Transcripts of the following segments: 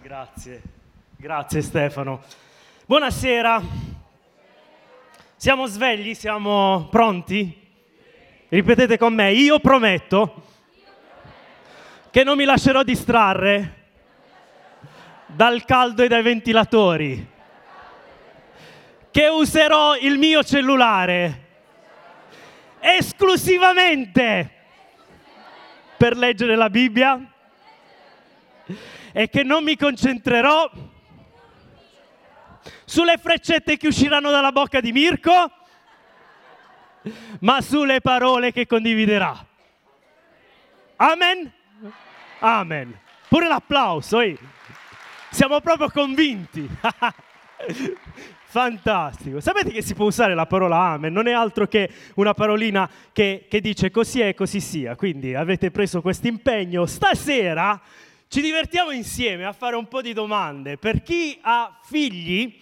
Grazie Stefano. Buonasera. Siamo svegli? Siamo pronti? Ripetete con me, io prometto che non mi lascerò distrarre dal caldo e dai ventilatori, che userò il mio cellulare esclusivamente per leggere la Bibbia e che non mi concentrerò sulle freccette che usciranno dalla bocca di Mirko, ma sulle parole che condividerà. Amen? Amen. Pure l'applauso, siamo proprio convinti. Fantastico. Sapete che si può usare la parola amen? Non è altro che una parolina che dice così è e così sia. Quindi avete preso questo impegno. Stasera ci divertiamo insieme a fare un po' di domande. Per chi ha figli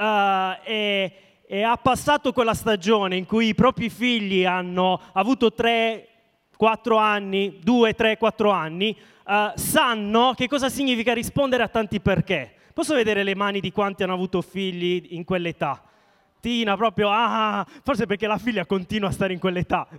e ha passato quella stagione in cui i propri figli hanno avuto 3-4 anni, 2-3-4 anni, sanno che cosa significa rispondere a tanti perché. Posso vedere le mani di quanti hanno avuto figli in quell'età? Tina, proprio, forse perché la figlia continua a stare in quell'età.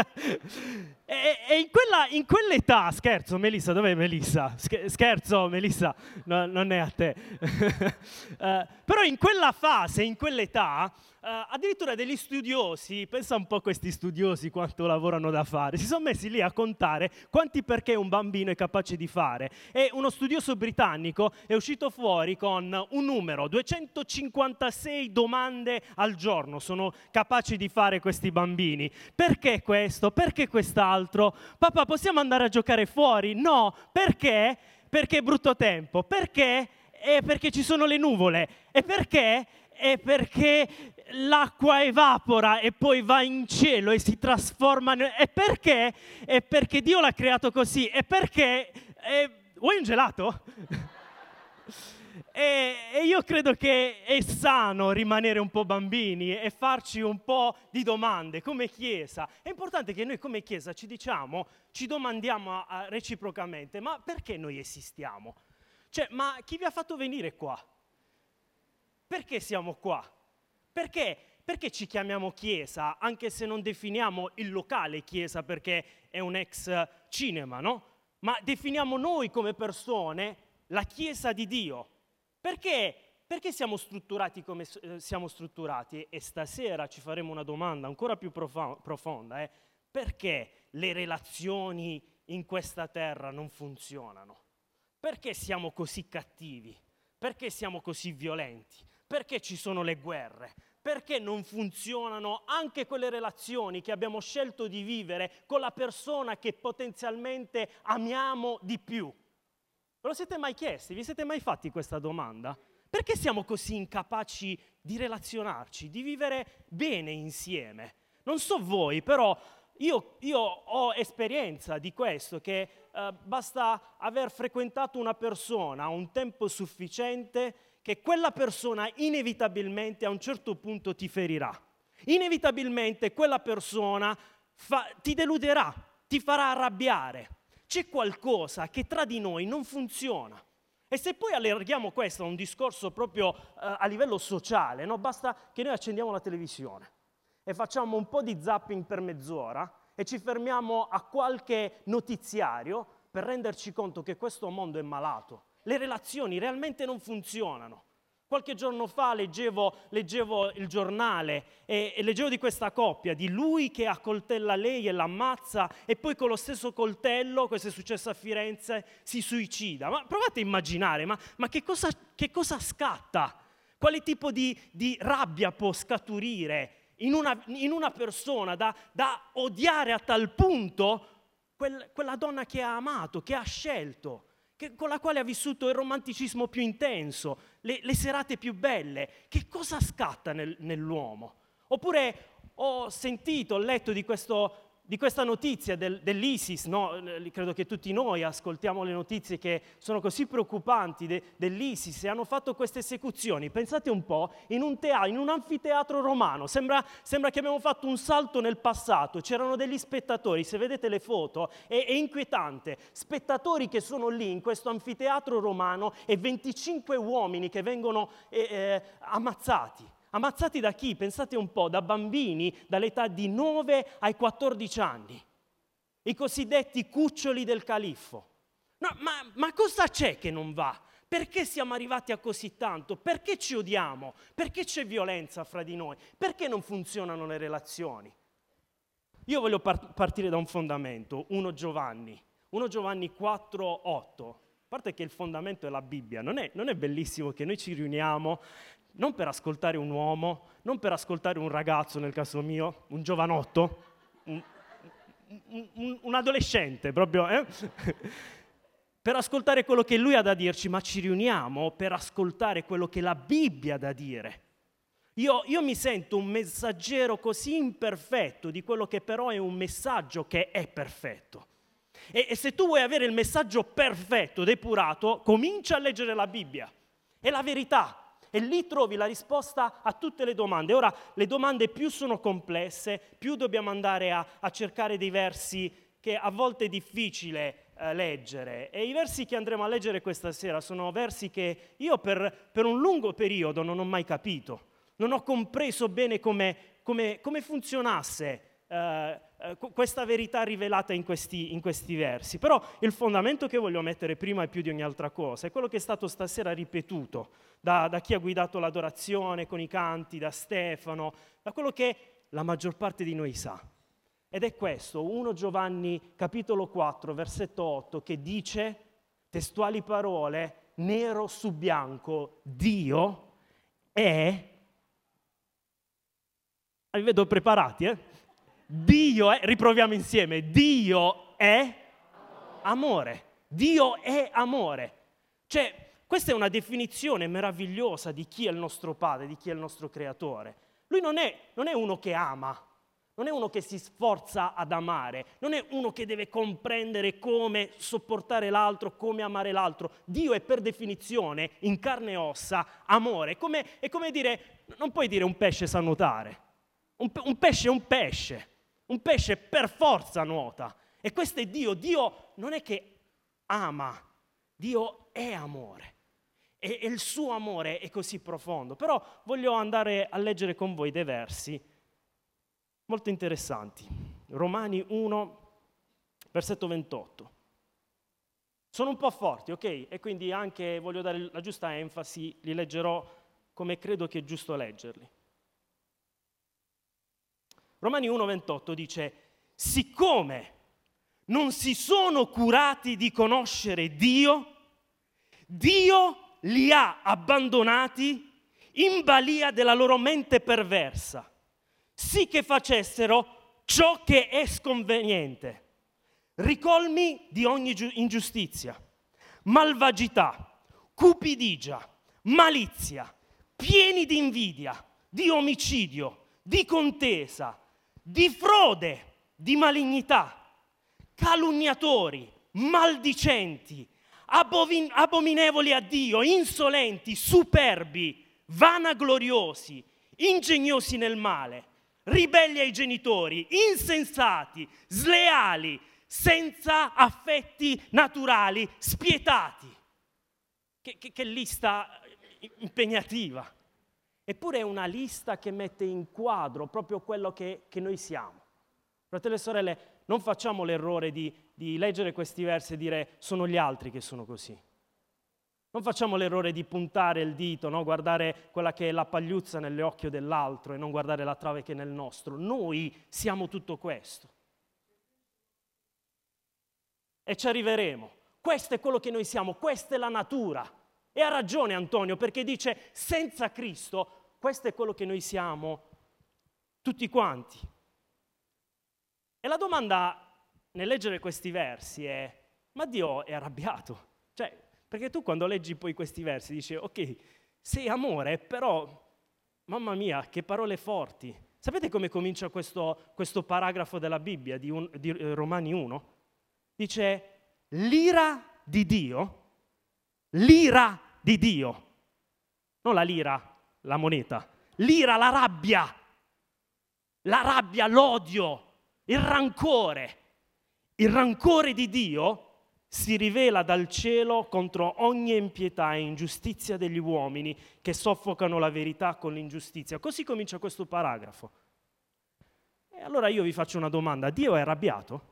e in quell'età, scherzo, Melissa, dov'è Melissa? Scherzo, Melissa, no, non è a te. Però in quella fase, in quell'età, addirittura degli studiosi, pensa un po' a questi studiosi quanto lavorano da fare, si sono messi lì a contare quanti perché un bambino è capace di fare. E uno studioso britannico è uscito fuori con un numero, 256 domande al giorno sono capaci di fare questi bambini. Perché questo? Perché quest'altro? Papà, possiamo andare a giocare fuori? No. Perché? Perché è brutto tempo. Perché? Perché ci sono le nuvole. E perché? È perché l'acqua evapora e poi va in cielo e si trasforma. E perché? È perché Dio l'ha creato così. E perché? Vuoi un gelato? E io credo che è sano rimanere un po' bambini e farci un po' di domande come Chiesa. È importante che noi come Chiesa ci domandiamo reciprocamente, ma perché noi esistiamo? Cioè, ma chi vi ha fatto venire qua? Perché siamo qua? Perché ci chiamiamo Chiesa, anche se non definiamo il locale Chiesa perché è un ex cinema, no? Ma definiamo noi come persone la Chiesa di Dio. Perché siamo strutturati come siamo strutturati? E stasera ci faremo una domanda ancora più profonda. Perché le relazioni in questa terra non funzionano? Perché siamo così cattivi? Perché siamo così violenti? Perché ci sono le guerre? Perché non funzionano anche quelle relazioni che abbiamo scelto di vivere con la persona che potenzialmente amiamo di più? Ve lo siete mai chiesti? Vi siete mai fatti questa domanda? Perché siamo così incapaci di relazionarci, di vivere bene insieme? Non so voi, però io ho esperienza di questo, che basta aver frequentato una persona un tempo sufficiente che quella persona inevitabilmente a un certo punto ti ferirà. Inevitabilmente quella persona ti deluderà, ti farà arrabbiare. C'è qualcosa che tra di noi non funziona. E se poi allarghiamo questo a un discorso proprio a livello sociale, no? Basta che noi accendiamo la televisione e facciamo un po' di zapping per mezz'ora e ci fermiamo a qualche notiziario per renderci conto che questo mondo è malato. Le relazioni realmente non funzionano. Qualche giorno fa leggevo il giornale e leggevo di questa coppia, di lui che accoltella lei e l'ammazza e poi con lo stesso coltello, questo è successo a Firenze, si suicida. Ma provate a immaginare, ma che cosa scatta? Quale tipo di rabbia può scaturire in una persona da odiare a tal punto quella donna che ha amato, che ha scelto, con la quale ha vissuto il romanticismo più intenso, le serate più belle? Che cosa scatta nell'uomo? Oppure ho letto di questo di questa notizia dell'ISIS, no? Credo che tutti noi ascoltiamo le notizie che sono così preoccupanti dell'ISIS, e hanno fatto queste esecuzioni. Pensate un po', in un anfiteatro romano, sembra che abbiamo fatto un salto nel passato, c'erano degli spettatori, se vedete le foto è inquietante, spettatori che sono lì in questo anfiteatro romano e 25 uomini che vengono ammazzati. Ammazzati da chi? Pensate un po', da bambini dall'età di 9 ai 14 anni, i cosiddetti cuccioli del califfo. No, ma cosa c'è che non va? Perché siamo arrivati a così tanto? Perché ci odiamo? Perché c'è violenza fra di noi? Perché non funzionano le relazioni? Io voglio partire da un fondamento, 1 Giovanni 4:8. A parte che il fondamento è la Bibbia, non è bellissimo che noi ci riuniamo non per ascoltare un uomo, non per ascoltare un ragazzo, nel caso mio, un giovanotto, un adolescente proprio, per ascoltare quello che lui ha da dirci, ma ci riuniamo per ascoltare quello che la Bibbia ha da dire. Io mi sento un messaggero così imperfetto di quello che però è un messaggio che è perfetto. E se tu vuoi avere il messaggio perfetto, depurato, comincia a leggere la Bibbia. È la verità. E lì trovi la risposta a tutte le domande. Ora, le domande più sono complesse, più dobbiamo andare a cercare dei versi che a volte è difficile leggere. E i versi che andremo a leggere questa sera sono versi che io per un lungo periodo non ho mai capito. Non ho compreso bene come funzionasse questa verità rivelata in questi versi. Però il fondamento che voglio mettere prima e più di ogni altra cosa è quello che è stato stasera ripetuto da chi ha guidato l'adorazione con i canti, da Stefano, da quello che la maggior parte di noi sa. Ed è questo, 1 Giovanni capitolo 4, versetto 8, che dice, testuali parole, nero su bianco, Dio è... Vi vedo preparati, Dio è, riproviamo insieme, Dio è amore. Dio è amore. Cioè, questa è una definizione meravigliosa di chi è il nostro Padre, di chi è il nostro Creatore. Lui non è uno che ama, non è uno che si sforza ad amare, non è uno che deve comprendere come sopportare l'altro, come amare l'altro. Dio è per definizione, in carne e ossa, amore. È come dire, non puoi dire un pesce sa nuotare. Un pesce è un pesce. Un pesce per forza nuota. E questo è Dio. Dio non è che ama, Dio è amore. E il suo amore è così profondo. Però voglio andare a leggere con voi dei versi molto interessanti. Romani 1, versetto 28. Sono un po' forti, ok? E quindi anche voglio dare la giusta enfasi, li leggerò come credo che è giusto leggerli. Romani 1,28 dice, siccome non si sono curati di conoscere Dio, Dio li ha abbandonati in balia della loro mente perversa, sì che facessero ciò che è sconveniente, ricolmi di ogni ingiustizia, malvagità, cupidigia, malizia, pieni di invidia, di omicidio, di contesa, di frode, di malignità, calunniatori, maldicenti, abominevoli a Dio, insolenti, superbi, vanagloriosi, ingegnosi nel male, ribelli ai genitori, insensati, sleali, senza affetti naturali, spietati. Che lista impegnativa. Eppure è una lista che mette in quadro proprio quello che noi siamo. Fratelli e sorelle, non facciamo l'errore di leggere questi versi e dire sono gli altri che sono così. Non facciamo l'errore di puntare il dito, no? Guardare quella che è la pagliuzza nell'occhio dell'altro e non guardare la trave che è nel nostro. Noi siamo tutto questo. E ci arriveremo. Questo è quello che noi siamo, questa è la natura. E ha ragione Antonio perché dice senza Cristo questo è quello che noi siamo tutti quanti. E la domanda nel leggere questi versi è, ma Dio è arrabbiato? Cioè, perché tu quando leggi poi questi versi dici, ok, sei amore, però, mamma mia, che parole forti. Sapete come comincia questo paragrafo della Bibbia, di Romani 1? Dice, l'ira di Dio, non la lira, la moneta, l'ira, la rabbia, l'odio, il rancore di Dio si rivela dal cielo contro ogni impietà e ingiustizia degli uomini che soffocano la verità con l'ingiustizia. Così comincia questo paragrafo. E allora io vi faccio una domanda: Dio è arrabbiato?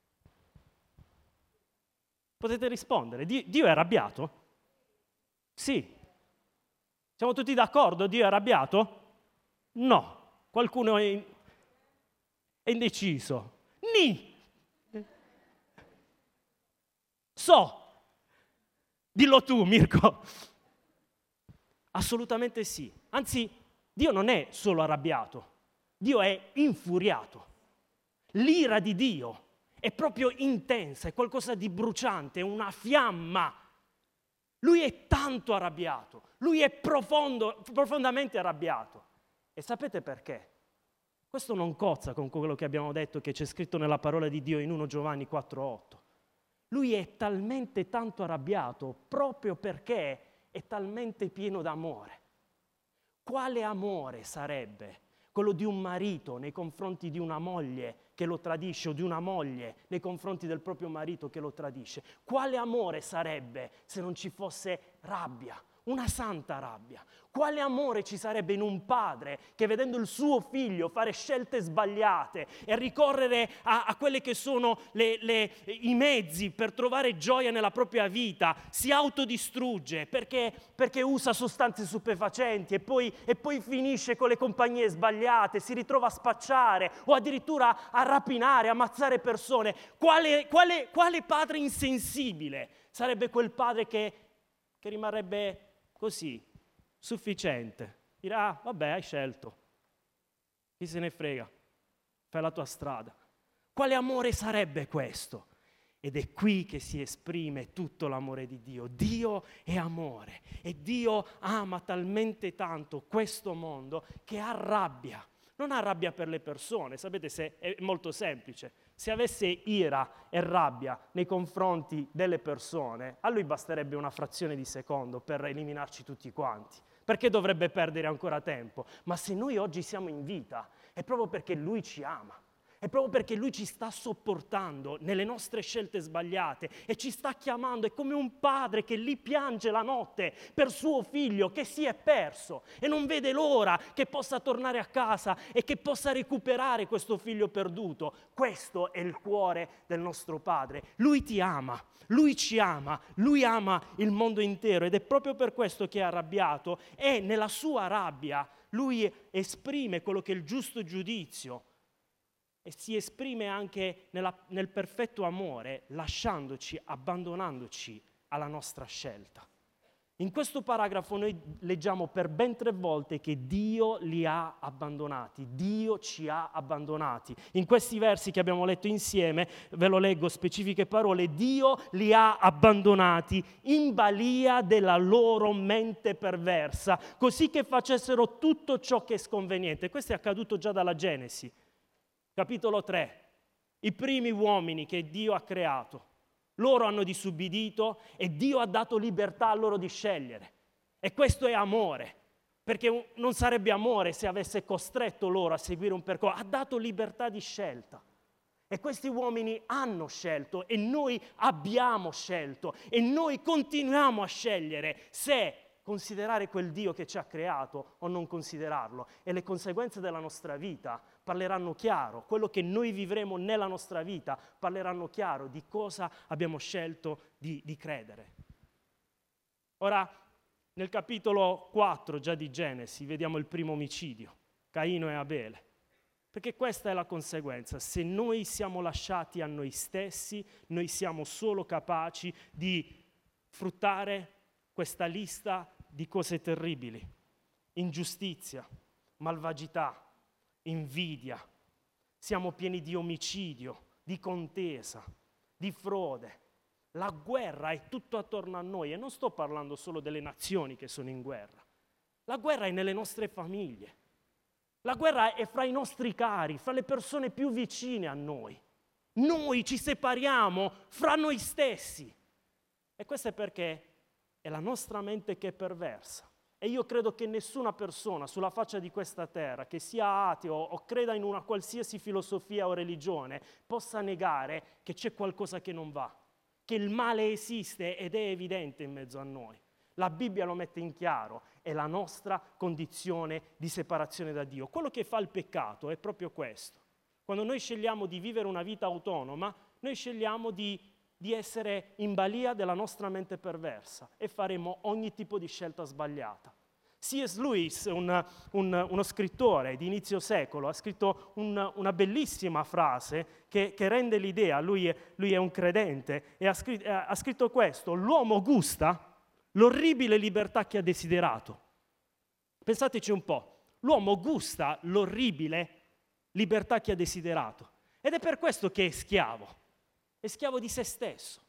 Potete rispondere. Dio è arrabbiato? Sì. Siamo tutti d'accordo? Dio è arrabbiato? No. Qualcuno è indeciso. Ni. So. Dillo tu, Mirko. Assolutamente sì. Anzi, Dio non è solo arrabbiato. Dio è infuriato. L'ira di Dio è proprio intensa, è qualcosa di bruciante, è una fiamma. Lui è tanto arrabbiato, lui è profondamente arrabbiato. E sapete perché? Questo non cozza con quello che abbiamo detto, che c'è scritto nella parola di Dio in 1 Giovanni 4,8. Lui è talmente tanto arrabbiato proprio perché è talmente pieno d'amore. Quale amore sarebbe quello di un marito nei confronti di una moglie che lo tradisce, o di una moglie nei confronti del proprio marito che lo tradisce? Quale amore sarebbe se non ci fosse rabbia, una santa rabbia? Quale amore ci sarebbe in un padre che, vedendo il suo figlio fare scelte sbagliate e ricorrere a quelli che sono i mezzi per trovare gioia nella propria vita, si autodistrugge perché usa sostanze stupefacenti e poi finisce con le compagnie sbagliate, si ritrova a spacciare o addirittura a rapinare, a ammazzare persone? Quale padre insensibile sarebbe quel padre che rimarrebbe così, sufficiente? Dirà, vabbè, hai scelto, chi se ne frega, fai la tua strada. Quale amore sarebbe questo? Ed è qui che si esprime tutto l'amore di Dio. Dio è amore e Dio ama talmente tanto questo mondo che ha rabbia. Non ha rabbia per le persone, sapete, è molto semplice. Se avesse ira e rabbia nei confronti delle persone, a lui basterebbe una frazione di secondo per eliminarci tutti quanti. Perché dovrebbe perdere ancora tempo? Ma se noi oggi siamo in vita, è proprio perché lui ci ama. È proprio perché lui ci sta sopportando nelle nostre scelte sbagliate e ci sta chiamando. È come un padre che lì piange la notte per suo figlio che si è perso e non vede l'ora che possa tornare a casa e che possa recuperare questo figlio perduto. Questo è il cuore del nostro Padre. Lui ti ama, lui ci ama, lui ama il mondo intero ed è proprio per questo che è arrabbiato e nella sua rabbia lui esprime quello che è il giusto giudizio. E si esprime anche nel perfetto amore, lasciandoci, abbandonandoci alla nostra scelta. In questo paragrafo noi leggiamo per ben 3 volte che Dio li ha abbandonati, Dio ci ha abbandonati. In questi versi che abbiamo letto insieme, ve lo leggo specifiche parole, Dio li ha abbandonati in balia della loro mente perversa, così che facessero tutto ciò che è sconveniente. Questo è accaduto già dalla Genesi. Capitolo 3, i primi uomini che Dio ha creato, loro hanno disubbidito e Dio ha dato libertà a loro di scegliere. E questo è amore, perché non sarebbe amore se avesse costretto loro a seguire un percorso, ha dato libertà di scelta. E questi uomini hanno scelto e noi abbiamo scelto e noi continuiamo a scegliere se considerare quel Dio che ci ha creato o non considerarlo. E le conseguenze della nostra vita parleranno chiaro, quello che noi vivremo nella nostra vita parleranno chiaro di cosa abbiamo scelto di credere. Ora, nel capitolo 4 già di Genesi vediamo il primo omicidio, Caino e Abele. Perché questa è la conseguenza. Se noi siamo lasciati a noi stessi, noi siamo solo capaci di fruttare questa lista di cose terribili: ingiustizia, malvagità, invidia. Siamo pieni di omicidio, di contesa, di frode. La guerra è tutto attorno a noi e non sto parlando solo delle nazioni che sono in guerra. La guerra è nelle nostre famiglie. La guerra è fra i nostri cari, fra le persone più vicine a noi. Noi ci separiamo fra noi stessi. E questo è perché è la nostra mente che è perversa. E io credo che nessuna persona sulla faccia di questa terra, che sia ateo o creda in una qualsiasi filosofia o religione, possa negare che c'è qualcosa che non va, che il male esiste ed è evidente in mezzo a noi. La Bibbia lo mette in chiaro, è la nostra condizione di separazione da Dio. Quello che fa il peccato è proprio questo. Quando noi scegliamo di vivere una vita autonoma, noi scegliamo di essere in balia della nostra mente perversa e faremo ogni tipo di scelta sbagliata. C.S. Lewis, uno scrittore di inizio secolo, ha scritto una bellissima frase che rende l'idea, lui è un credente, e ha scritto questo: l'uomo gusta l'orribile libertà che ha desiderato. Pensateci un po', l'uomo gusta l'orribile libertà che ha desiderato, ed è per questo che è schiavo di se stesso.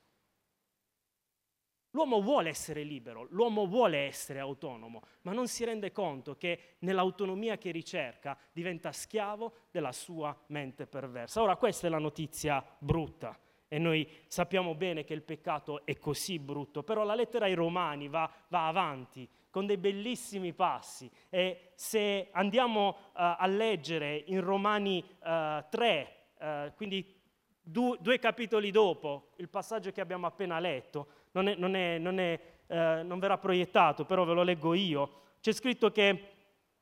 L'uomo vuole essere libero, l'uomo vuole essere autonomo, ma non si rende conto che nell'autonomia che ricerca diventa schiavo della sua mente perversa. Ora, questa è la notizia brutta e noi sappiamo bene che il peccato è così brutto, però la lettera ai Romani va avanti con dei bellissimi passi, e se andiamo a leggere in Romani 3, quindi due capitoli dopo il passaggio che abbiamo appena letto, non verrà proiettato, però ve lo leggo io. C'è scritto che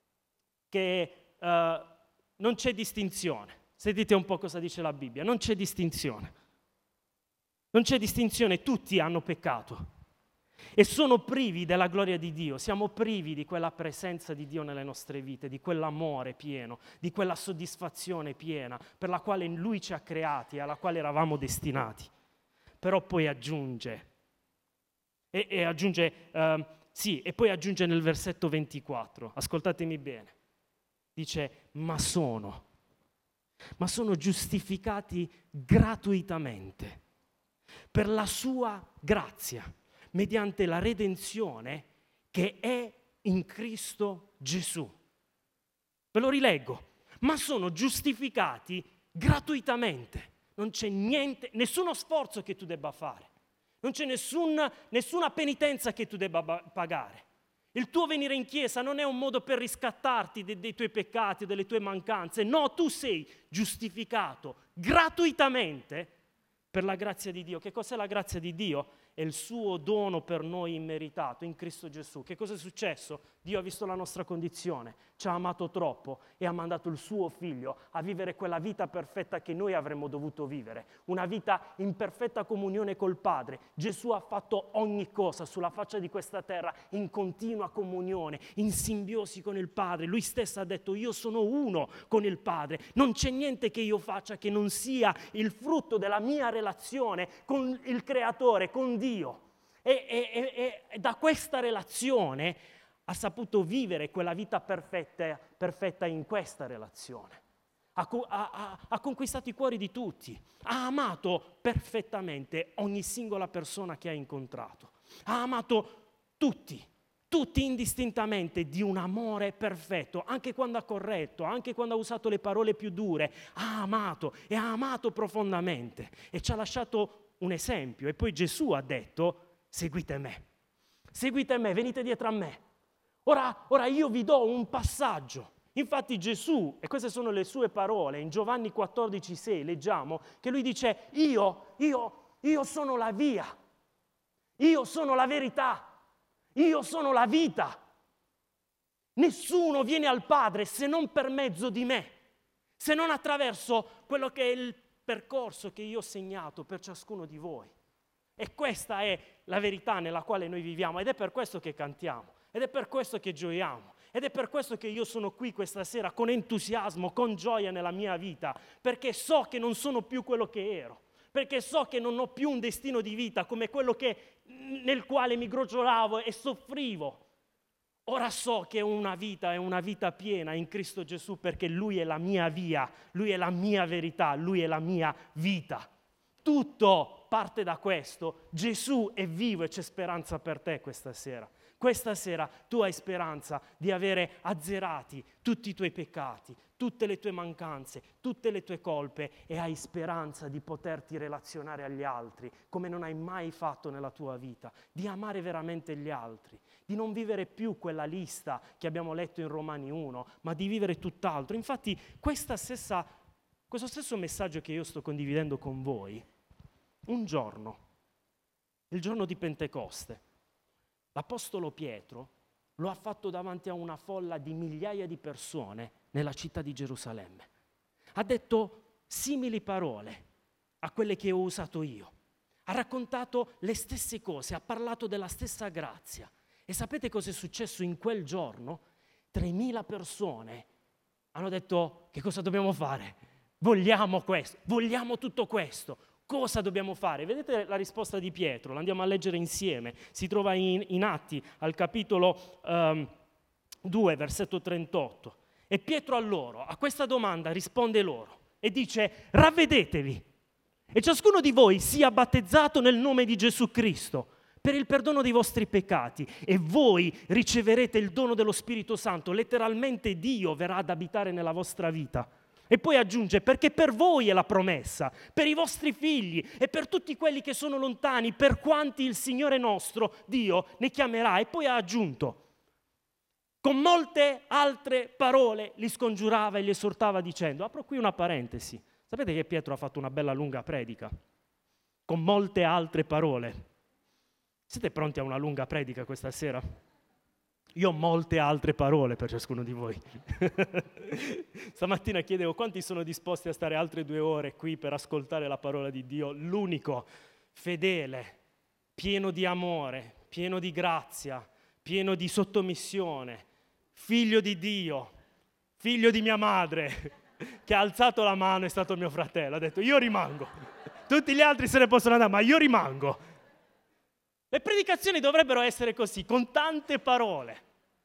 non c'è distinzione. Sentite un po' cosa dice la Bibbia: non c'è distinzione. Non c'è distinzione, tutti hanno peccato e sono privi della gloria di Dio. Siamo privi di quella presenza di Dio nelle nostre vite, di quell'amore pieno, di quella soddisfazione piena per la quale Lui ci ha creati e alla quale eravamo destinati. Però poi aggiunge poi aggiunge nel versetto 24, ascoltatemi bene, dice: ma sono giustificati gratuitamente per la sua grazia, mediante la redenzione che è in Cristo Gesù. Ve lo rileggo: ma sono giustificati gratuitamente. Non c'è niente, nessuno sforzo che tu debba fare, non c'è nessuna penitenza che tu debba pagare. Il tuo venire in chiesa non è un modo per riscattarti dei tuoi peccati o delle tue mancanze. No, tu sei giustificato gratuitamente per la grazia di Dio. Che cos'è la grazia di Dio? È il suo dono per noi immeritato in Cristo Gesù. Che cosa è successo? Dio ha visto la nostra condizione, ci ha amato troppo e ha mandato il suo figlio a vivere quella vita perfetta che noi avremmo dovuto vivere, una vita in perfetta comunione col Padre. Gesù ha fatto ogni cosa sulla faccia di questa terra in continua comunione, in simbiosi con il Padre. Lui stesso ha detto: io sono uno con il Padre, non c'è niente che io faccia che non sia il frutto della mia relazione con il Creatore, con Dio. E da questa relazione ha saputo vivere quella vita perfetta in questa relazione. Ha conquistato i cuori di tutti, ha amato perfettamente ogni singola persona che ha incontrato, ha amato tutti indistintamente di un amore perfetto, anche quando ha corretto, anche quando ha usato le parole più dure, ha amato e ha amato profondamente e ci ha lasciato un esempio. E poi Gesù ha detto: seguite me, venite dietro a me. Ora io vi do un passaggio. Infatti Gesù, e queste sono le sue parole, in Giovanni 14,6 leggiamo che lui dice: io sono la via, io sono la verità, io sono la vita. Nessuno viene al Padre se non per mezzo di me, se non attraverso quello che è il percorso che io ho segnato per ciascuno di voi. E questa è la verità nella quale noi viviamo, ed è per questo che cantiamo, ed è per questo che gioiamo, ed è per questo che io sono qui questa sera con entusiasmo, con gioia nella mia vita, perché so che non sono più quello che ero, perché so che non ho più un destino di vita come quello nel quale mi crogiolavo e soffrivo. Ora so che è una vita piena in Cristo Gesù, perché Lui è la mia via, Lui è la mia verità, Lui è la mia vita. Tutto parte da questo. Gesù è vivo e c'è speranza per te questa sera. Questa sera tu hai speranza di avere azzerati tutti i tuoi peccati, tutte le tue mancanze, tutte le tue colpe, e hai speranza di poterti relazionare agli altri come non hai mai fatto nella tua vita, di amare veramente gli altri, di non vivere più quella lista che abbiamo letto in Romani 1, ma di vivere tutt'altro. Infatti questo stesso messaggio che io sto condividendo con voi, un giorno, il giorno di Pentecoste, l'Apostolo Pietro lo ha fatto davanti a una folla di migliaia di persone nella città di Gerusalemme. Ha detto simili parole a quelle che ho usato io. Ha raccontato le stesse cose, ha parlato della stessa grazia. E sapete cosa è successo in quel giorno? 3.000 persone hanno detto: che cosa dobbiamo fare? Vogliamo questo, vogliamo tutto questo. Cosa dobbiamo fare? Vedete la risposta di Pietro, la andiamo a leggere insieme. Si trova in Atti, al capitolo 2, versetto 38. E Pietro a questa domanda risponde loro e dice: ravvedetevi e ciascuno di voi sia battezzato nel nome di Gesù Cristo per il perdono dei vostri peccati, e voi riceverete il dono dello Spirito Santo. Letteralmente Dio verrà ad abitare nella vostra vita. E poi aggiunge: perché per voi è la promessa, per i vostri figli e per tutti quelli che sono lontani, per quanti il Signore nostro Dio ne chiamerà. E poi ha aggiunto: con molte altre parole li scongiurava e li esortava dicendo. Apro qui una parentesi. Sapete che Pietro ha fatto una bella lunga predica? Con molte altre parole. Siete pronti a una lunga predica questa sera? Io ho molte altre parole per ciascuno di voi. Stamattina chiedevo quanti sono disposti a stare altre 2 ore qui per ascoltare la parola di Dio, l'unico, fedele, pieno di amore, pieno di grazia, pieno di sottomissione, figlio di Dio, figlio di mia madre, che ha alzato la mano, è stato mio fratello, ha detto: io rimango. Tutti gli altri se ne possono andare, ma io rimango. Le predicazioni dovrebbero essere così, con tante parole.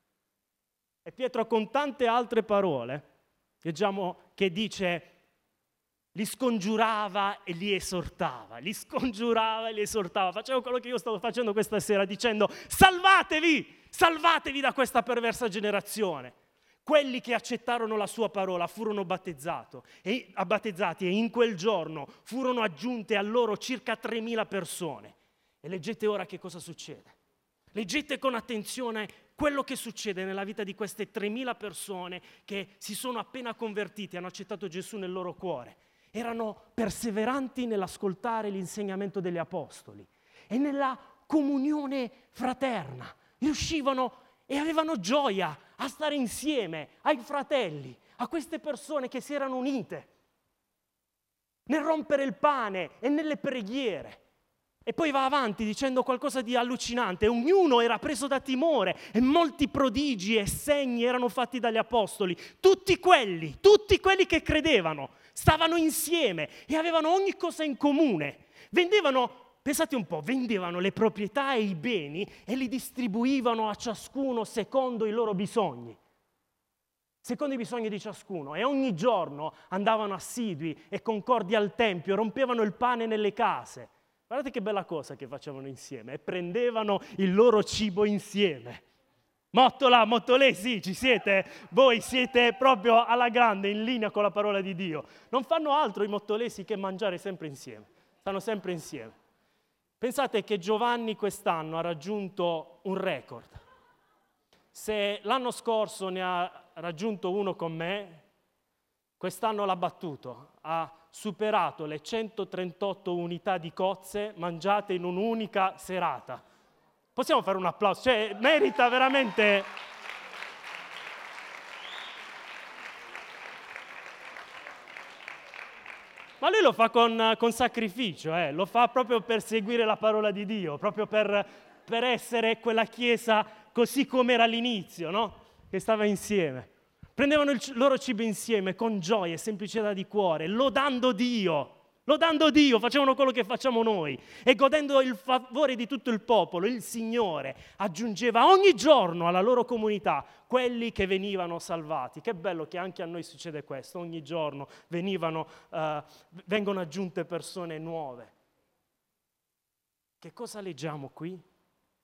E Pietro con tante altre parole, leggiamo che dice: li scongiurava e li esortava, li scongiurava e li esortava. Facevo quello che io stavo facendo questa sera, dicendo: salvatevi, salvatevi da questa perversa generazione. Quelli che accettarono la sua parola furono battezzati e in quel giorno furono aggiunte a loro circa 3.000 persone. E leggete ora che cosa succede. Leggete con attenzione quello che succede nella vita di queste 3.000 persone che si sono appena convertite, hanno accettato Gesù nel loro cuore. Erano perseveranti nell'ascoltare l'insegnamento degli apostoli e nella comunione fraterna. Riuscivano e avevano gioia a stare insieme ai fratelli, a queste persone che si erano unite nel rompere il pane e nelle preghiere. E poi va avanti dicendo qualcosa di allucinante: ognuno era preso da timore e molti prodigi e segni erano fatti dagli apostoli. Tutti quelli che credevano stavano insieme e avevano ogni cosa in comune. Pensate un po', vendevano le proprietà e i beni e li distribuivano a ciascuno secondo i loro bisogni. Secondo i bisogni di ciascuno, e ogni giorno andavano assidui e concordi al tempio, rompevano il pane nelle case. Guardate che bella cosa che facevano insieme, e prendevano il loro cibo insieme. Mottola, mottolè, sì, ci siete? Voi siete proprio alla grande, in linea con la parola di Dio. Non fanno altro i mottolesi che mangiare sempre insieme, stanno sempre insieme. Pensate che Giovanni quest'anno ha raggiunto un record. Se l'anno scorso ne ha raggiunto uno con me, quest'anno l'ha battuto, ha superato le 138 unità di cozze mangiate in un'unica serata. Possiamo fare un applauso? Cioè, merita veramente... Ma lui lo fa con sacrificio, lo fa proprio per seguire la parola di Dio, proprio per essere quella chiesa così come era all'inizio, no? Che stava insieme. Prendevano il loro cibo insieme con gioia e semplicità di cuore, lodando Dio, facevano quello che facciamo noi, e godendo il favore di tutto il popolo, il Signore aggiungeva ogni giorno alla loro comunità quelli che venivano salvati. Che bello che anche a noi succede questo, ogni giorno vengono aggiunte persone nuove. Che cosa leggiamo qui?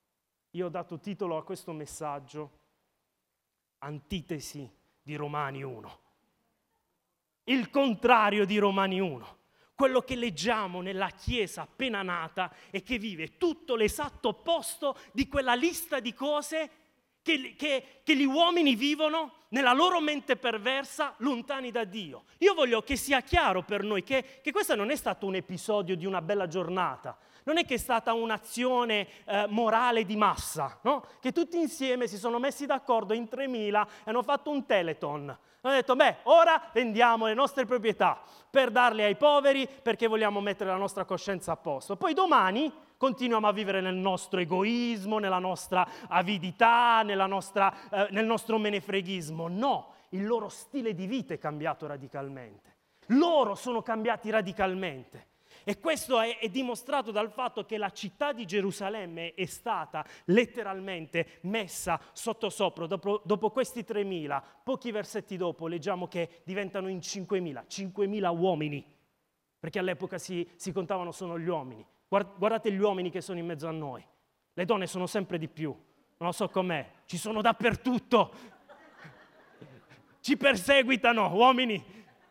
Io ho dato titolo a questo messaggio, Antitesi di Romani 1. Il contrario di Romani 1. Quello che leggiamo nella Chiesa appena nata e che vive tutto l'esatto opposto di quella lista di cose che gli uomini vivono nella loro mente perversa, lontani da Dio. Io voglio che sia chiaro per noi che questo non è stato un episodio di una bella giornata, non è che è stata un'azione morale di massa, no? Che tutti insieme si sono messi d'accordo in 3.000 e hanno fatto un Teleton. Hanno detto, ora vendiamo le nostre proprietà per darle ai poveri perché vogliamo mettere la nostra coscienza a posto. Poi domani continuiamo a vivere nel nostro egoismo, nella nostra avidità, nel nostro menefreghismo. No, il loro stile di vita è cambiato radicalmente. Loro sono cambiati radicalmente. E questo è dimostrato dal fatto che la città di Gerusalemme è stata letteralmente messa sottosopra. Dopo questi 3.000, pochi versetti dopo, leggiamo che diventano in 5.000 uomini, perché all'epoca si contavano solo gli uomini. Guardate gli uomini che sono in mezzo a noi. Le donne sono sempre di più. Non lo so com'è, ci sono dappertutto. Ci perseguitano, uomini.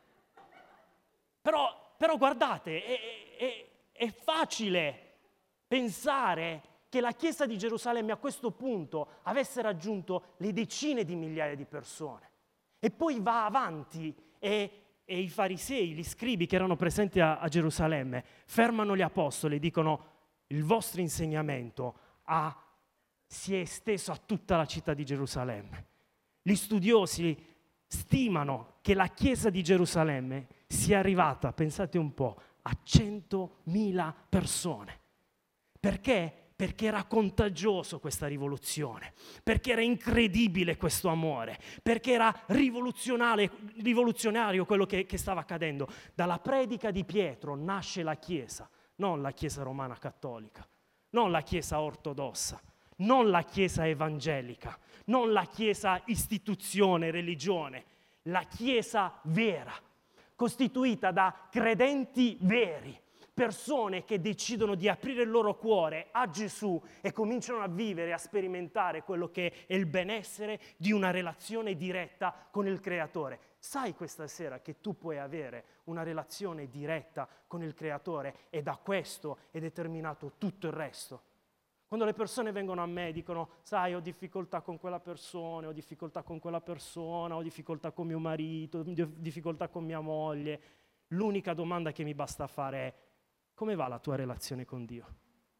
Però guardate, è facile pensare che la Chiesa di Gerusalemme a questo punto avesse raggiunto le decine di migliaia di persone. E poi va avanti e i farisei, gli scribi che erano presenti a Gerusalemme, fermano gli apostoli e dicono: il vostro insegnamento si è esteso a tutta la città di Gerusalemme. Gli studiosi stimano che la Chiesa di Gerusalemme sia arrivata, pensate un po', a 100.000 persone. Perché? Perché era contagioso questa rivoluzione, perché era incredibile questo amore, perché era rivoluzionario quello che stava accadendo. Dalla predica di Pietro nasce la Chiesa, non la Chiesa romana cattolica, non la Chiesa ortodossa, non la Chiesa evangelica, non la Chiesa istituzione, religione, la Chiesa vera, costituita da credenti veri, persone che decidono di aprire il loro cuore a Gesù e cominciano a vivere, a sperimentare quello che è il benessere di una relazione diretta con il Creatore. Sai questa sera che tu puoi avere una relazione diretta con il Creatore e da questo è determinato tutto il resto. Quando le persone vengono a me e dicono: sai, ho difficoltà con quella persona, ho difficoltà con quella persona, ho difficoltà con mio marito, ho difficoltà con mia moglie, l'unica domanda che mi basta fare è: come va la tua relazione con Dio?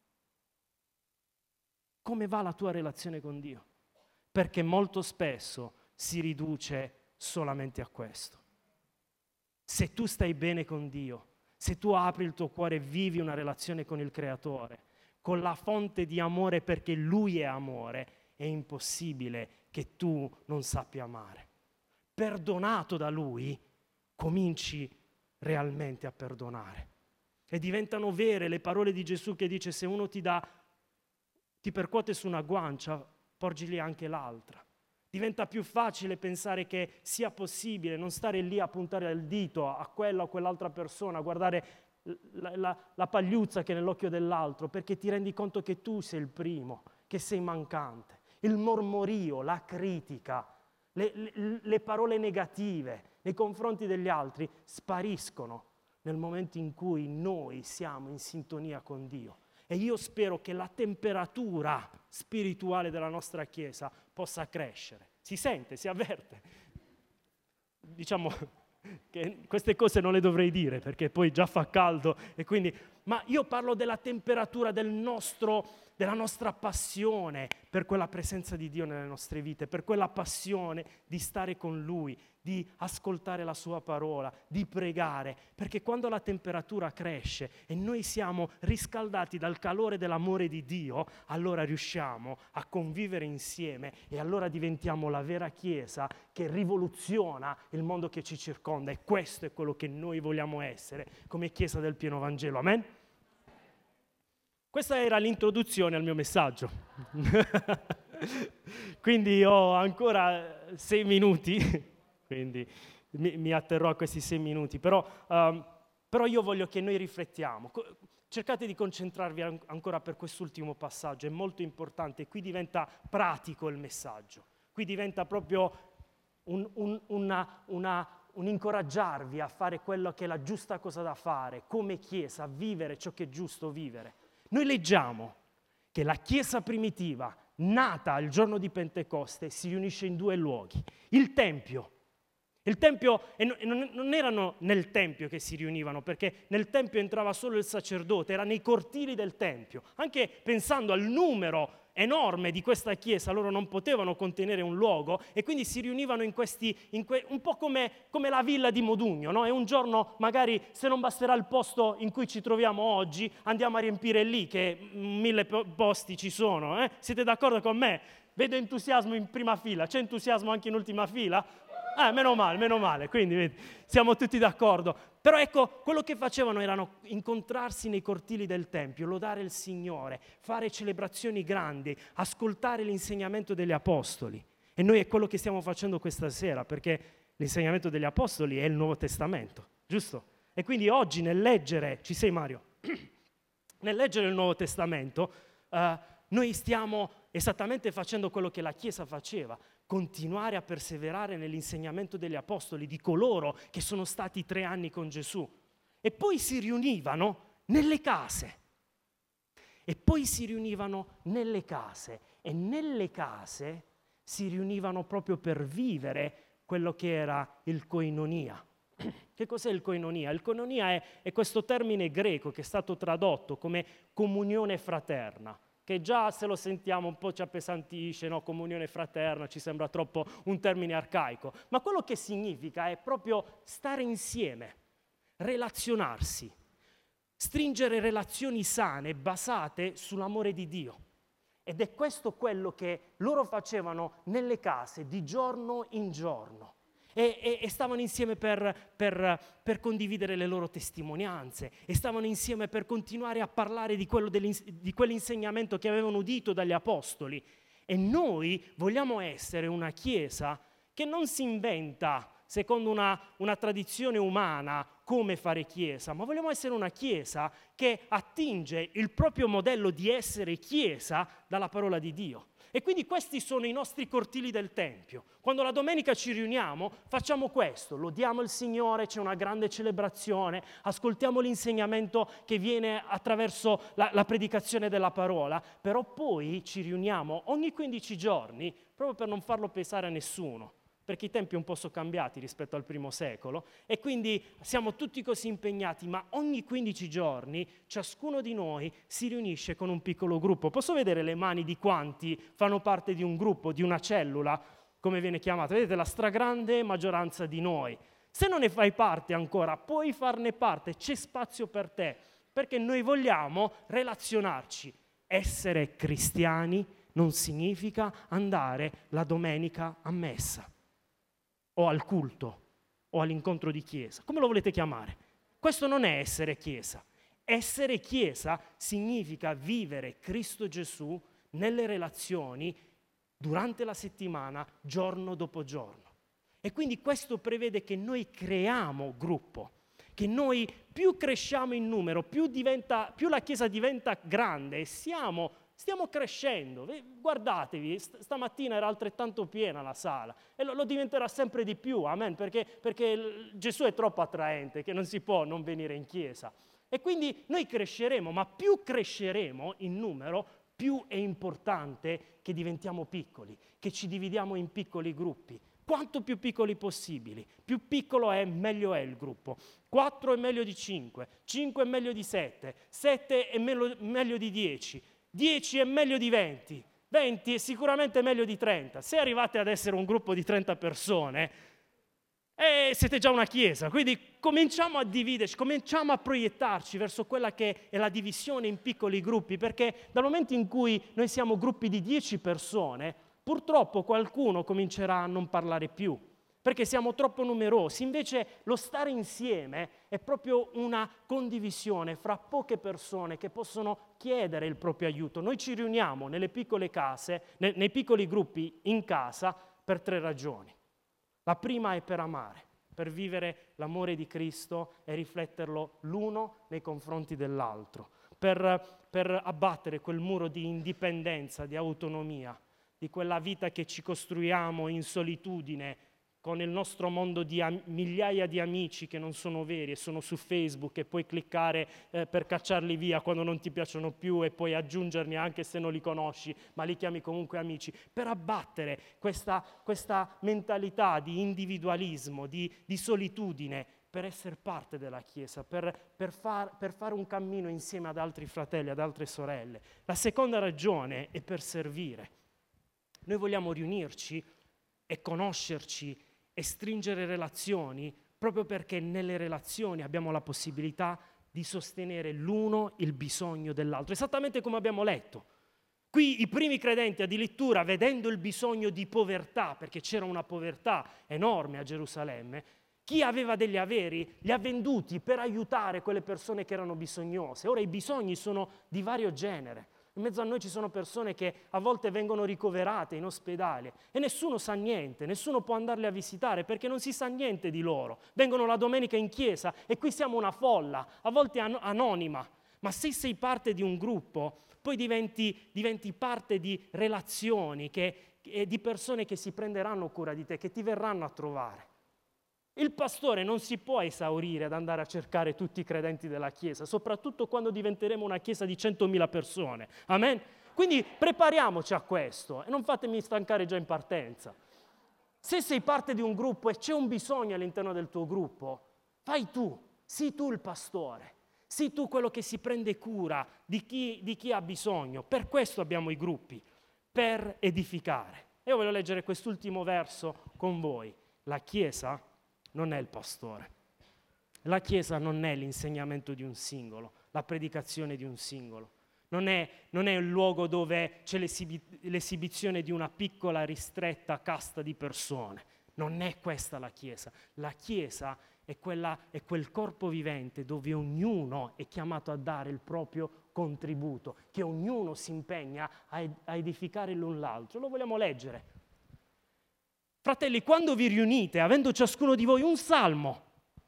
Come va la tua relazione con Dio? Perché molto spesso si riduce solamente a questo. Se tu stai bene con Dio, se tu apri il tuo cuore e vivi una relazione con il Creatore, con la fonte di amore perché Lui è amore, è impossibile che tu non sappia amare. Perdonato da Lui, cominci realmente a perdonare. E diventano vere le parole di Gesù che dice: se uno ti percuote su una guancia, porgili anche l'altra. Diventa più facile pensare che sia possibile non stare lì a puntare il dito a quella o quell'altra persona, a guardare la pagliuzza che è nell'occhio dell'altro, perché ti rendi conto che tu sei il primo, che sei mancante. Il mormorio, la critica, le parole negative nei confronti degli altri spariscono nel momento in cui noi siamo in sintonia con Dio. E io spero che la temperatura spirituale della nostra Chiesa possa crescere. Si sente, si avverte. Diciamo che queste cose non le dovrei dire perché poi già fa caldo e quindi, ma io parlo della temperatura della nostra passione per quella presenza di Dio nelle nostre vite, per quella passione di stare con Lui, di ascoltare la Sua parola, di pregare, perché quando la temperatura cresce e noi siamo riscaldati dal calore dell'amore di Dio, allora riusciamo a convivere insieme e allora diventiamo la vera Chiesa che rivoluziona il mondo che ci circonda, e questo è quello che noi vogliamo essere come Chiesa del pieno Vangelo. Amen? Questa era l'introduzione al mio messaggio. Quindi ho ancora 6 minuti, quindi mi atterrò a questi 6 minuti, però io voglio che noi riflettiamo. cercate di concentrarvi ancora per quest'ultimo passaggio, è molto importante, qui diventa pratico il messaggio, qui diventa proprio un incoraggiarvi a fare quello che è la giusta cosa da fare, come Chiesa, a vivere ciò che è giusto vivere. Noi leggiamo che la Chiesa primitiva, nata il giorno di Pentecoste, si riunisce in 2 luoghi. Il Tempio, e non erano nel Tempio che si riunivano, perché nel Tempio entrava solo il sacerdote, era nei cortili del Tempio. Anche pensando al numero enorme di questa chiesa, loro non potevano contenere un luogo e quindi si riunivano un po' come la villa di Modugno, no? E un giorno magari, se non basterà il posto in cui ci troviamo oggi, andiamo a riempire lì, che 1000 posti ci sono. Siete d'accordo con me? Vedo entusiasmo in prima fila, c'è entusiasmo anche in ultima fila? Meno male, quindi vedi, siamo tutti d'accordo. Però ecco, quello che facevano erano incontrarsi nei cortili del Tempio, lodare il Signore, fare celebrazioni grandi, ascoltare l'insegnamento degli Apostoli. E noi è quello che stiamo facendo questa sera, perché l'insegnamento degli Apostoli è il Nuovo Testamento, giusto? E quindi oggi nel leggere, ci sei Mario? Nel leggere il Nuovo Testamento, noi stiamo esattamente facendo quello che la Chiesa faceva, continuare a perseverare nell'insegnamento degli Apostoli, di coloro che sono stati 3 anni con Gesù. E poi si riunivano nelle case. E nelle case si riunivano proprio per vivere quello che era il koinonia. Che cos'è il koinonia? Il koinonia è questo termine greco che è stato tradotto come comunione fraterna, che già se lo sentiamo un po' ci appesantisce, no? Comunione fraterna, ci sembra troppo un termine arcaico, ma quello che significa è proprio stare insieme, relazionarsi, stringere relazioni sane basate sull'amore di Dio. Ed è questo quello che loro facevano nelle case di giorno in giorno. E stavano insieme per condividere le loro testimonianze, e stavano insieme per continuare a parlare di quell'insegnamento che avevano udito dagli Apostoli. E noi vogliamo essere una Chiesa che non si inventa secondo una tradizione umana come fare Chiesa, ma vogliamo essere una Chiesa che attinge il proprio modello di essere Chiesa dalla parola di Dio. E quindi questi sono i nostri cortili del Tempio. Quando la domenica ci riuniamo, facciamo questo, lodiamo il Signore, c'è una grande celebrazione, ascoltiamo l'insegnamento che viene attraverso la predicazione della parola, però poi ci riuniamo ogni 15 giorni, proprio per non farlo pesare a nessuno, perché i tempi un po' sono cambiati rispetto al primo secolo, e quindi siamo tutti così impegnati, ma ogni 15 giorni ciascuno di noi si riunisce con un piccolo gruppo. Posso vedere le mani di quanti fanno parte di un gruppo, di una cellula, come viene chiamata? Vedete, la stragrande maggioranza di noi. Se non ne fai parte ancora, puoi farne parte, c'è spazio per te, perché noi vogliamo relazionarci. Essere cristiani non significa andare la domenica a messa, o al culto, o all'incontro di chiesa, come lo volete chiamare. Questo non è essere Chiesa. Essere Chiesa significa vivere Cristo Gesù nelle relazioni durante la settimana, giorno dopo giorno. E quindi questo prevede che noi creiamo gruppo, che noi più cresciamo in numero, più la Chiesa diventa grande e stiamo crescendo. Guardatevi, stamattina era altrettanto piena la sala e lo diventerà sempre di più, amen, perché Gesù è troppo attraente che non si può non venire in chiesa. E quindi noi cresceremo, ma più cresceremo in numero, più è importante che diventiamo piccoli, che ci dividiamo in piccoli gruppi. Quanto più piccoli possibili. Più piccolo è, meglio è il gruppo. 4 è meglio di 5, 5 è meglio di 7, 7 è meglio di 10, 10 è meglio di 20, 20 è sicuramente meglio di 30. Se arrivate ad essere un gruppo di 30 persone, siete già una chiesa, quindi cominciamo a dividerci, cominciamo a proiettarci verso quella che è la divisione in piccoli gruppi, perché dal momento in cui noi siamo gruppi di 10 persone, purtroppo qualcuno comincerà a non parlare più, perché siamo troppo numerosi. Invece lo stare insieme è proprio una condivisione fra poche persone che possono chiedere il proprio aiuto. Noi ci riuniamo nelle piccole case, nei piccoli gruppi in casa, per 3 ragioni. La prima è per amare, per vivere l'amore di Cristo e rifletterlo l'uno nei confronti dell'altro. per abbattere quel muro di indipendenza, di autonomia, di quella vita che ci costruiamo in solitudine, con il nostro mondo di migliaia di amici che non sono veri e sono su Facebook e puoi cliccare per cacciarli via quando non ti piacciono più e puoi aggiungerli anche se non li conosci, ma li chiami comunque amici, per abbattere questa mentalità di individualismo, di solitudine, per essere parte della Chiesa, per fare un cammino insieme ad altri fratelli, ad altre sorelle. La seconda ragione è per servire. Noi vogliamo riunirci e conoscerci e stringere relazioni proprio perché nelle relazioni abbiamo la possibilità di sostenere l'uno il bisogno dell'altro, esattamente come abbiamo letto. Qui i primi credenti addirittura, vedendo il bisogno di povertà, perché c'era una povertà enorme a Gerusalemme, chi aveva degli averi li ha venduti per aiutare quelle persone che erano bisognose. Ora i bisogni sono di vario genere. In mezzo a noi ci sono persone che a volte vengono ricoverate in ospedale e nessuno sa niente, nessuno può andarle a visitare perché non si sa niente di loro. Vengono la domenica in chiesa e qui siamo una folla, a volte anonima, ma se sei parte di un gruppo, poi diventi parte di relazioni, di persone che si prenderanno cura di te, che ti verranno a trovare. Il pastore non si può esaurire ad andare a cercare tutti i credenti della Chiesa, soprattutto quando diventeremo una Chiesa di 100.000 persone. Amen? Quindi prepariamoci a questo e non fatemi stancare già in partenza. Se sei parte di un gruppo e c'è un bisogno all'interno del tuo gruppo, fai tu, sii tu il pastore, sii tu quello che si prende cura di chi ha bisogno. Per questo abbiamo i gruppi, per edificare. Io voglio leggere quest'ultimo verso con voi. La Chiesa non è il pastore. La Chiesa non è l'insegnamento di un singolo, la predicazione di un singolo. Non è il luogo dove c'è l'esibizione di una piccola, ristretta casta di persone. Non è questa la Chiesa. La Chiesa è quel corpo vivente dove ognuno è chiamato a dare il proprio contributo, che ognuno si impegna a edificare l'un l'altro. Lo vogliamo leggere. Fratelli, quando vi riunite, avendo ciascuno di voi un salmo,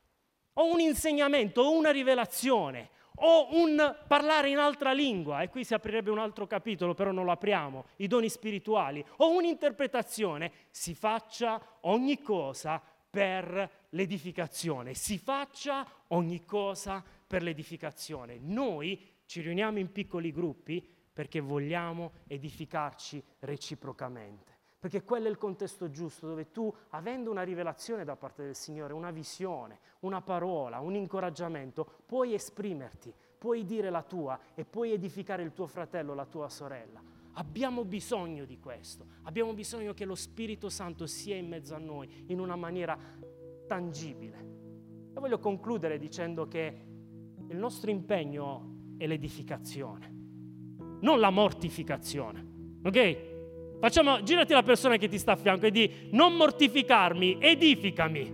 o un insegnamento, o una rivelazione, o un parlare in altra lingua, e qui si aprirebbe un altro capitolo, però non lo apriamo, i doni spirituali, o un'interpretazione, si faccia ogni cosa per l'edificazione. Si faccia ogni cosa per l'edificazione. Noi ci riuniamo in piccoli gruppi perché vogliamo edificarci reciprocamente. Perché quello è il contesto giusto dove tu, avendo una rivelazione da parte del Signore, una visione, una parola, un incoraggiamento, puoi esprimerti, puoi dire la tua e puoi edificare il tuo fratello, la tua sorella. Abbiamo bisogno di questo, abbiamo bisogno che lo Spirito Santo sia in mezzo a noi in una maniera tangibile. E voglio concludere dicendo che il nostro impegno è l'edificazione, non la mortificazione, ok? Girati la persona che ti sta a fianco e di: non mortificarmi, edificami.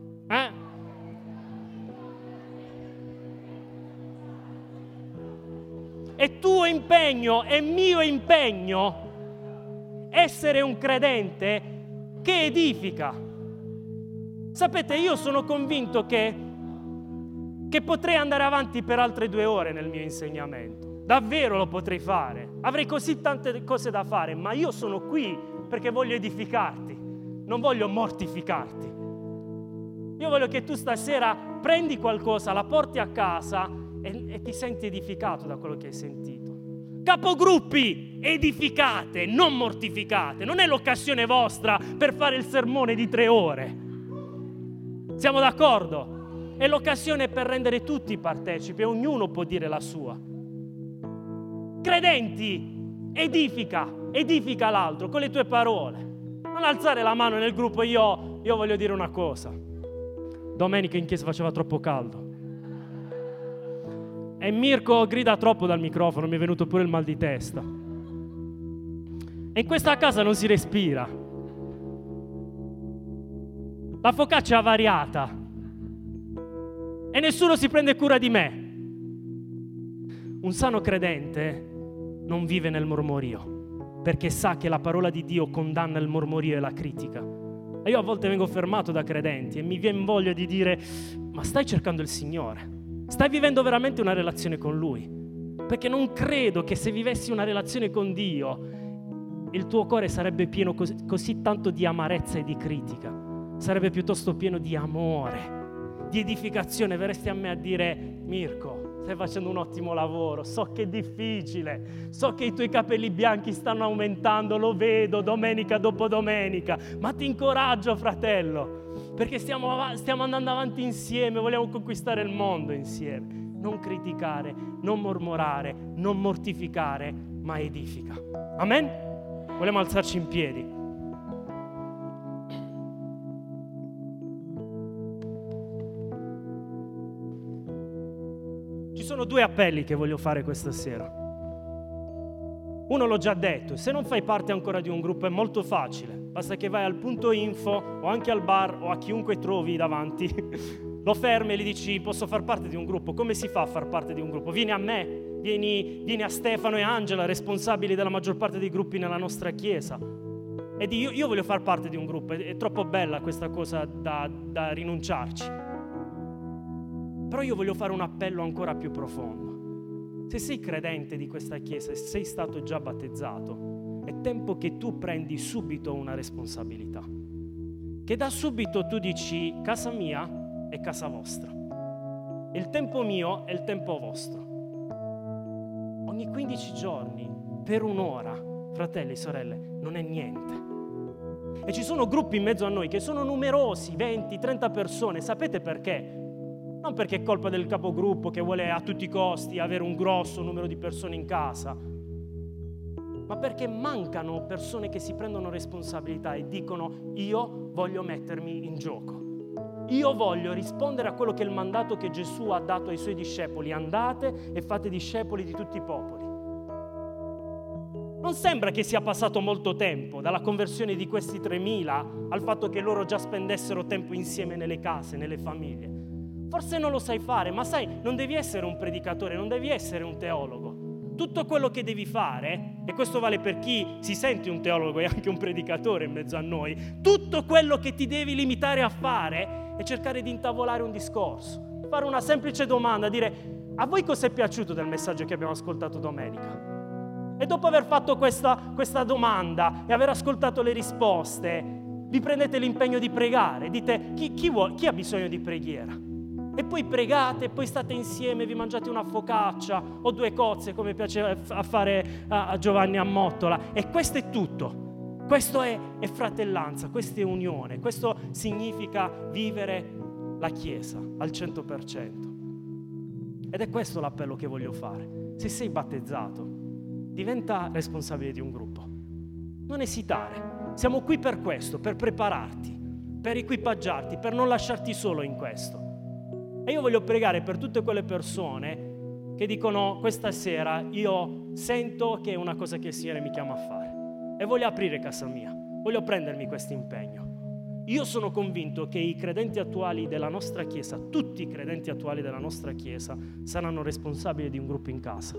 È tuo impegno, è mio impegno essere un credente che edifica. Sapete, io sono convinto che potrei andare avanti per altre 2 ore nel mio insegnamento. Davvero lo potrei fare, avrei così tante cose da fare, ma io sono qui perché voglio edificarti, non voglio mortificarti. Io voglio che tu stasera prendi qualcosa, la porti a casa e ti senti edificato da quello che hai sentito. Capogruppi, edificate, non mortificate. Non è l'occasione vostra per fare il sermone di 3 ore. Siamo d'accordo? È l'occasione per rendere tutti partecipi e ognuno può dire la sua. Credenti, edifica l'altro con le tue parole. Non alzare la mano nel gruppo: io voglio dire una cosa. Domenica in chiesa faceva troppo caldo e Mirko grida troppo dal microfono, mi è venuto pure il mal di testa. E in questa casa non si respira. La focaccia è avariata e nessuno si prende cura di me. Un sano credente non vive nel mormorio, perché sa che la parola di Dio condanna il mormorio e la critica. E io a volte vengo fermato da credenti e mi viene voglia di dire: ma stai cercando il Signore? Stai vivendo veramente una relazione con Lui? Perché non credo che se vivessi una relazione con Dio, il tuo cuore sarebbe pieno così tanto di amarezza e di critica. Sarebbe piuttosto pieno di amore, di edificazione. Verresti a me a dire: Mirko, stai facendo un ottimo lavoro, so che è difficile, so che i tuoi capelli bianchi stanno aumentando, lo vedo domenica dopo domenica, ma ti incoraggio, fratello, perché stiamo andando avanti insieme, vogliamo conquistare il mondo insieme. Non criticare, non mormorare, non mortificare, ma edifica. Amen? Vogliamo alzarci in piedi. Ci sono 2 appelli che voglio fare questa sera. Uno l'ho già detto: se non fai parte ancora di un gruppo è molto facile, basta che vai al punto info o anche al bar o a chiunque trovi davanti, lo fermi e gli dici: posso far parte di un gruppo? Come si fa a far parte di un gruppo? Vieni a me, vieni a Stefano e Angela, responsabili della maggior parte dei gruppi nella nostra chiesa, e di io voglio far parte di un gruppo. È troppo bella questa cosa da rinunciarci. Però io voglio fare un appello ancora più profondo. Se sei credente di questa chiesa e sei stato già battezzato, è tempo che tu prendi subito una responsabilità, che da subito tu dici: casa mia è casa vostra, il tempo mio è il tempo vostro. Ogni 15 giorni, per un'ora, fratelli e sorelle, non è niente. E ci sono gruppi in mezzo a noi che sono numerosi, 20, 30 persone. Sapete perché? Non perché è colpa del capogruppo che vuole a tutti i costi avere un grosso numero di persone in casa, ma perché mancano persone che si prendono responsabilità e dicono: io voglio mettermi in gioco, io voglio rispondere a quello che è il mandato che Gesù ha dato ai suoi discepoli: andate e fate discepoli di tutti i popoli. Non sembra che sia passato molto tempo dalla conversione di questi 3.000 al fatto che loro già spendessero tempo insieme nelle case, nelle famiglie. Forse non lo sai fare, ma sai, non devi essere un predicatore, non devi essere un teologo. Tutto quello che devi fare, e questo vale per chi si sente un teologo e anche un predicatore in mezzo a noi, tutto quello che ti devi limitare a fare è cercare di intavolare un discorso, fare una semplice domanda, dire: a voi cosa è piaciuto del messaggio che abbiamo ascoltato domenica? E dopo aver fatto questa domanda e aver ascoltato le risposte, vi prendete l'impegno di pregare, dite: chi ha bisogno di preghiera? E poi pregate, e poi state insieme, vi mangiate una focaccia o 2 cozze, come piace a fare a Giovanni Ammottola, e questo è tutto. Questo è fratellanza, questa è unione, questo significa vivere la Chiesa al 100%. Ed è questo l'appello che voglio fare. Se sei battezzato, diventa responsabile di un gruppo. Non esitare, siamo qui per questo, per prepararti, per equipaggiarti, per non lasciarti solo in questo. E io voglio pregare per tutte quelle persone che dicono: questa sera io sento che è una cosa che il Signore mi chiama a fare e voglio aprire casa mia, voglio prendermi questo impegno. Io sono convinto che i credenti attuali della nostra Chiesa, tutti i credenti attuali della nostra Chiesa, saranno responsabili di un gruppo in casa.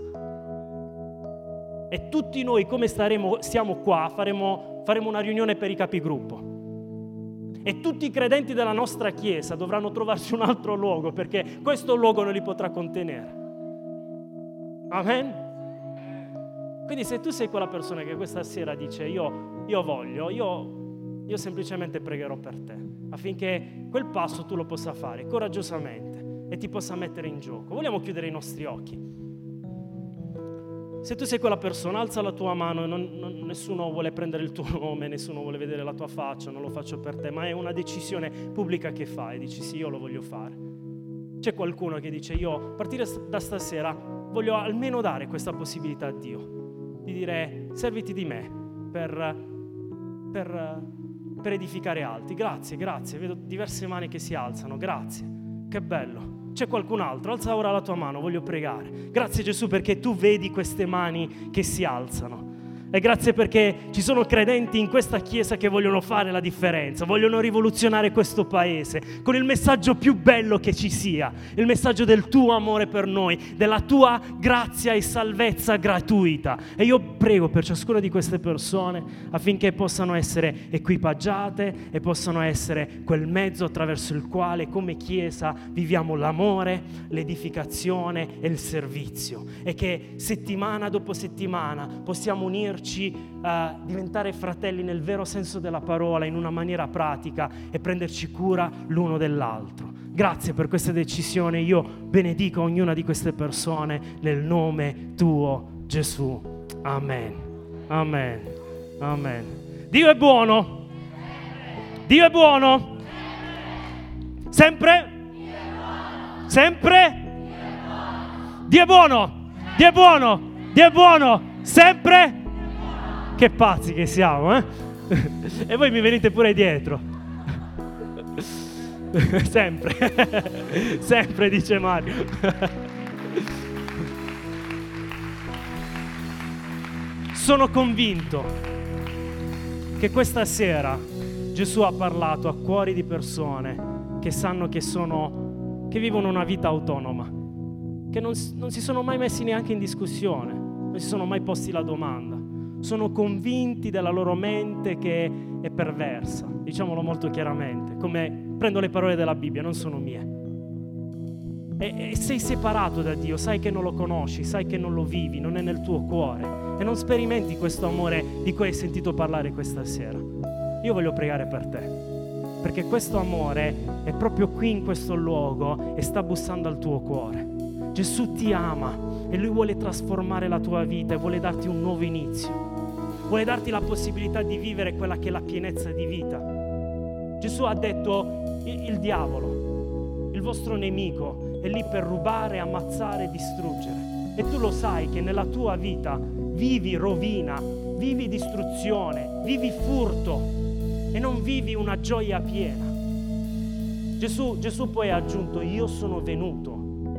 E tutti noi, come stiamo qua, faremo una riunione per i capigruppo. E tutti i credenti della nostra Chiesa dovranno trovarsi un altro luogo, perché questo luogo non li potrà contenere. Amen? Quindi se tu sei quella persona che questa sera dice: io semplicemente pregherò per te, affinché quel passo tu lo possa fare coraggiosamente e ti possa mettere in gioco. Vogliamo chiudere i nostri occhi. Se tu sei quella persona, alza la tua mano. Nessuno vuole prendere il tuo nome, nessuno vuole vedere la tua faccia, non lo faccio per te, ma è una decisione pubblica che fai, dici: sì, io lo voglio fare. C'è qualcuno che dice: io a partire da stasera voglio almeno dare questa possibilità a Dio, di dire: serviti di me per edificare altri. Grazie, vedo diverse mani che si alzano, grazie, che bello. C'è qualcun altro? Alza ora la tua mano, voglio pregare. Grazie Gesù perché tu vedi queste mani che si alzano. E grazie perché ci sono credenti in questa chiesa che vogliono fare la differenza, vogliono rivoluzionare questo paese con il messaggio più bello che ci sia, il messaggio del tuo amore per noi, della tua grazia e salvezza gratuita. E io prego per ciascuna di queste persone affinché possano essere equipaggiate e possano essere quel mezzo attraverso il quale come chiesa viviamo l'amore, l'edificazione e il servizio, e che settimana dopo settimana possiamo unirci a diventare fratelli nel vero senso della parola, in una maniera pratica, e prenderci cura l'uno dell'altro. Grazie per questa decisione. Io benedico ognuna di queste persone nel nome tuo, Gesù. Amen. Amen. Amen. Dio è buono. Dio è buono. Sempre? Sempre? Dio è buono. Dio è buono. Dio è buono. Sempre? Che pazzi che siamo, eh? E voi mi venite pure dietro. Sempre. Sempre, dice Mario. Sono convinto che questa sera Gesù ha parlato a cuori di persone che sanno che vivono una vita autonoma, che non si sono mai messi neanche in discussione, non si sono mai posti la domanda. Sono convinti della loro mente che è perversa, diciamolo molto chiaramente, come prendo le parole della Bibbia, non sono mie. E sei separato da Dio, sai che non lo conosci, sai che non lo vivi, non è nel tuo cuore e non sperimenti questo amore di cui hai sentito parlare questa sera. Io voglio pregare per te, perché questo amore è proprio qui in questo luogo e sta bussando al tuo cuore. Gesù ti ama e Lui vuole trasformare la tua vita e vuole darti un nuovo inizio. Vuole darti la possibilità di vivere quella che è la pienezza di vita. Gesù ha detto: il diavolo, il vostro nemico, è lì per rubare, ammazzare e distruggere. E tu lo sai che nella tua vita vivi rovina, vivi distruzione, vivi furto e non vivi una gioia piena. Gesù poi ha aggiunto: io sono venuto,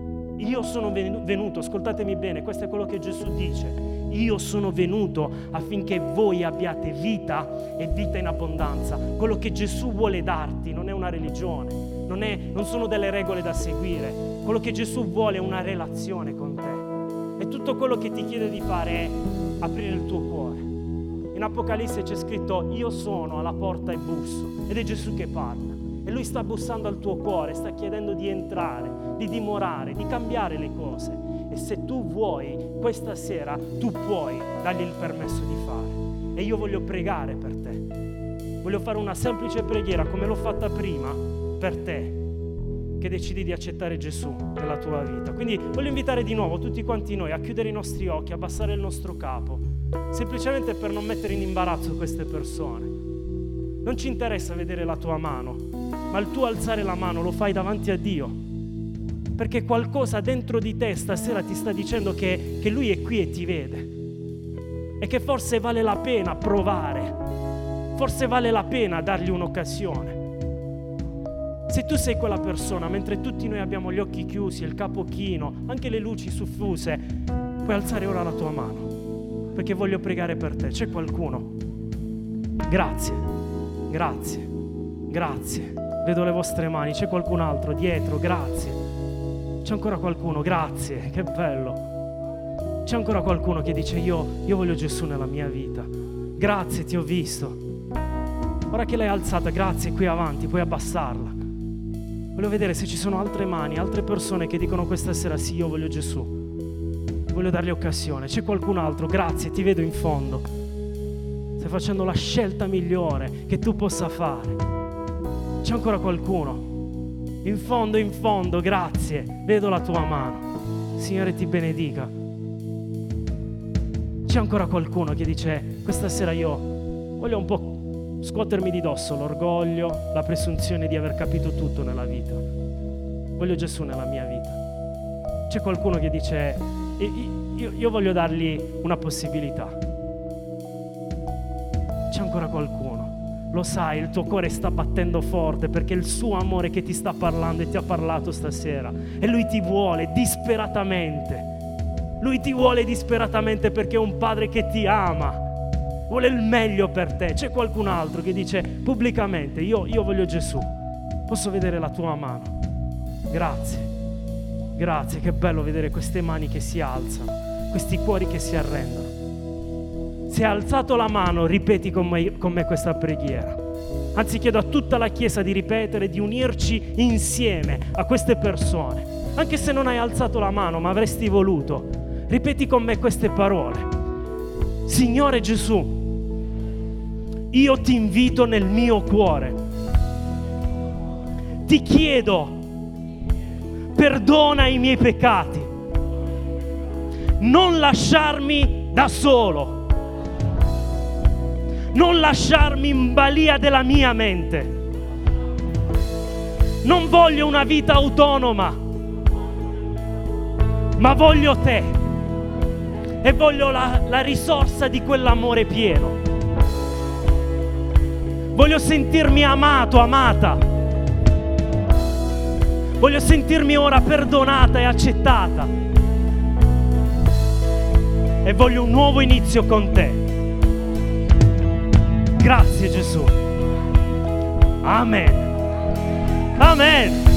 ascoltatemi bene, questo è quello che Gesù dice. Io sono venuto affinché voi abbiate vita e vita in abbondanza. Quello che Gesù vuole darti non è una religione, non sono delle regole da seguire. Quello che Gesù vuole è una relazione con te. E tutto quello che ti chiede di fare è aprire il tuo cuore. In Apocalisse c'è scritto: io sono alla porta e busso, ed è Gesù che parla. E Lui sta bussando al tuo cuore, sta chiedendo di entrare, di dimorare, di cambiare le cose. E se tu vuoi, questa sera, tu puoi dargli il permesso di fare. E io voglio pregare per te. Voglio fare una semplice preghiera, come l'ho fatta prima, per te, che decidi di accettare Gesù nella tua vita. Quindi voglio invitare di nuovo tutti quanti noi a chiudere i nostri occhi, a abbassare il nostro capo, semplicemente per non mettere in imbarazzo queste persone. Non ci interessa vedere la tua mano, ma il tuo alzare la mano lo fai davanti a Dio, perché qualcosa dentro di te stasera ti sta dicendo che Lui è qui e ti vede, e che forse vale la pena provare, forse vale la pena dargli un'occasione. Se tu sei quella persona, mentre tutti noi abbiamo gli occhi chiusi, il capo chino, anche le luci soffuse, puoi alzare ora la tua mano, perché voglio pregare per te. C'è qualcuno? Grazie, grazie, grazie. Vedo le vostre mani. C'è qualcun altro dietro? Grazie. C'è ancora qualcuno? Grazie, che bello. C'è ancora qualcuno che dice: io voglio Gesù nella mia vita. Grazie, ti ho visto. Ora che l'hai alzata, grazie, qui avanti, puoi abbassarla. Voglio vedere se ci sono altre mani, altre persone che dicono questa sera: sì, io voglio Gesù, voglio dargli occasione. C'è qualcun altro? Grazie, ti vedo in fondo. Stai facendo la scelta migliore che tu possa fare. C'è ancora qualcuno? In fondo, grazie, vedo la tua mano. Signore ti benedica. C'è ancora qualcuno che dice: questa sera io voglio un po' scuotermi di dosso l'orgoglio, la presunzione di aver capito tutto nella vita. Voglio Gesù nella mia vita. C'è qualcuno che dice: io voglio dargli una possibilità. C'è ancora qualcuno. Lo sai, il tuo cuore sta battendo forte perché è il suo amore che ti sta parlando e ti ha parlato stasera. E Lui ti vuole disperatamente. Lui ti vuole disperatamente perché è un padre che ti ama. vuole il meglio per te. C'è qualcun altro che dice pubblicamente: io voglio Gesù, posso vedere la tua mano? Grazie, che bello vedere queste mani che si alzano, questi cuori che si arrendono. Se hai alzato la mano, ripeti con me questa preghiera. Anzi, chiedo a tutta la Chiesa di ripetere, di unirci insieme a queste persone. Anche se non hai alzato la mano, ma avresti voluto, ripeti con me queste parole. Signore Gesù, io ti invito nel mio cuore. Ti chiedo, perdona i miei peccati. Non lasciarmi da solo. Non lasciarmi in balia della mia mente. Non voglio una vita autonoma, ma voglio te. E voglio la risorsa di quell'amore pieno. Voglio sentirmi amato, amata. Voglio sentirmi ora perdonata e accettata. E voglio un nuovo inizio con te. Grazie Gesù. Amen. Amen.